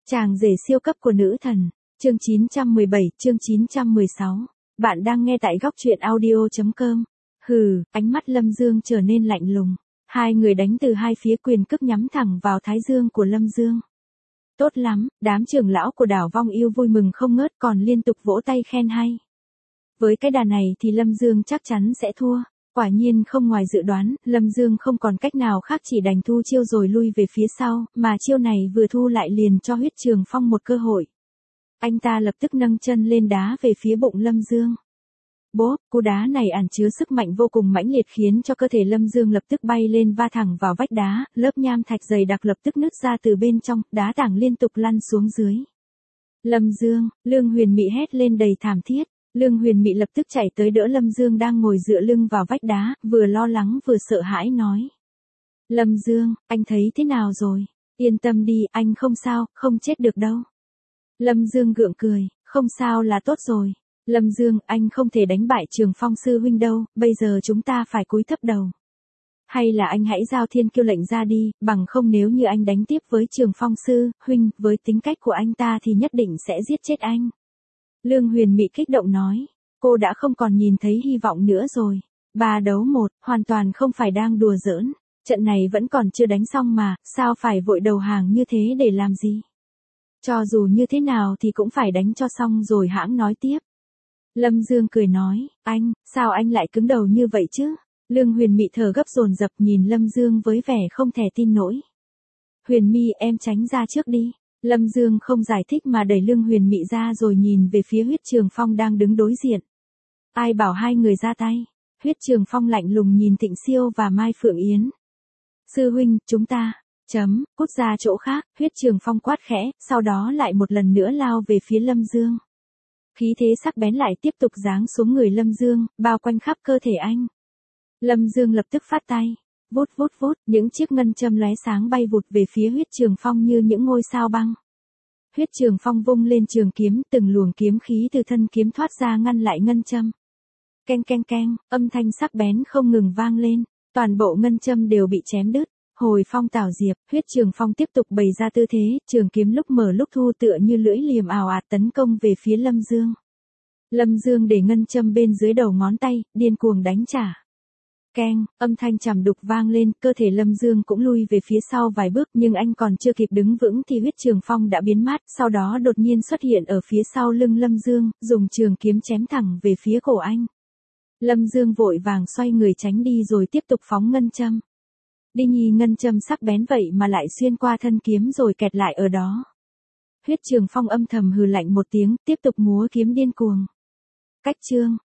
Chàng rể siêu cấp của nữ thần. Chương 917, chương 916. Bạn đang nghe tại góc truyện audio.com. Hừ, ánh mắt Lâm Dương trở nên lạnh lùng. Hai người đánh từ hai phía, quyền cước nhắm thẳng vào thái dương của Lâm Dương. Tốt lắm, đám trưởng lão của đảo Vong Yêu vui mừng không ngớt, còn liên tục vỗ tay khen hay. Với cái đà này thì Lâm Dương chắc chắn sẽ thua. Quả nhiên không ngoài dự đoán, Lâm Dương không còn cách nào khác, chỉ đành thu chiêu rồi lui về phía sau, mà chiêu này vừa thu lại liền cho Huyết Trường Phong một cơ hội. Anh ta lập tức nâng chân lên đá về phía bụng Lâm Dương. Bốp, cú đá này ẩn chứa sức mạnh vô cùng mãnh liệt khiến cho cơ thể Lâm Dương lập tức bay lên, va thẳng vào vách đá, lớp nham thạch dày đặc lập tức nứt ra từ bên trong, đá tảng liên tục lăn xuống dưới. Lâm Dương, Lương Huyền Mị hét lên đầy thảm thiết. Lương Huyền Mị lập tức chạy tới đỡ Lâm Dương đang ngồi dựa lưng vào vách đá, vừa lo lắng vừa sợ hãi nói. Lâm Dương, anh thấy thế nào rồi? Yên tâm đi, anh không sao, không chết được đâu. Lâm Dương gượng cười, không sao là tốt rồi. Lâm Dương, anh không thể đánh bại Trường Phong sư huynh đâu, bây giờ chúng ta phải cúi thấp đầu. Hay là anh hãy giao thiên kiêu lệnh ra đi, bằng không nếu như anh đánh tiếp với Trường Phong sư huynh, với tính cách của anh ta thì nhất định sẽ giết chết anh. Lương Huyền Mị kích động nói, cô đã không còn nhìn thấy hy vọng nữa rồi. 3 đấu 1, hoàn toàn không phải đang đùa giỡn. Trận này vẫn còn chưa đánh xong mà, sao phải vội đầu hàng như thế để làm gì? Cho dù như thế nào thì cũng phải đánh cho xong rồi hãng nói tiếp. Lâm Dương cười nói, anh, sao anh lại cứng đầu như vậy chứ? Lương Huyền Mị thở gấp dồn dập nhìn Lâm Dương với vẻ không thể tin nổi. Huyền Mi, em tránh ra trước đi. Lâm Dương không giải thích mà đẩy Lương Huyền Mị ra rồi nhìn về phía Huyết Trường Phong đang đứng đối diện. Ai bảo hai người ra tay? Huyết Trường Phong lạnh lùng nhìn Thịnh Siêu và Mai Phượng Yến. Sư huynh, chúng ta, cút ra chỗ khác, Huyết Trường Phong quát khẽ, sau đó lại một lần nữa lao về phía Lâm Dương. Khí thế sắc bén lại tiếp tục giáng xuống người Lâm Dương, bao quanh khắp cơ thể anh. Lâm Dương lập tức phát tay. Vút vút vút, những chiếc ngân châm lóe sáng bay vụt về phía Huyết Trường Phong như những ngôi sao băng. Huyết Trường Phong vung lên trường kiếm, từng luồng kiếm khí từ thân kiếm thoát ra ngăn lại ngân châm. Keng keng keng, âm thanh sắc bén không ngừng vang lên, toàn bộ ngân châm đều bị chém đứt. Hồi phong tảo diệp, Huyết Trường Phong tiếp tục bày ra tư thế, trường kiếm lúc mở lúc thu tựa như lưỡi liềm ào ạt tấn công về phía Lâm Dương. Lâm Dương để ngân châm bên dưới đầu ngón tay, điên cuồng đánh trả. Keng, âm thanh trầm đục vang lên, cơ thể Lâm Dương cũng lui về phía sau vài bước, nhưng anh còn chưa kịp đứng vững thì Huyết Trường Phong đã biến mất, sau đó đột nhiên xuất hiện ở phía sau lưng Lâm Dương, dùng trường kiếm chém thẳng về phía cổ anh. Lâm Dương vội vàng xoay người tránh đi rồi tiếp tục phóng ngân châm. Đi nhì, ngân châm sắc bén vậy mà lại xuyên qua thân kiếm rồi kẹt lại ở đó. Huyết Trường Phong âm thầm hừ lạnh một tiếng, tiếp tục múa kiếm điên cuồng. Cách chương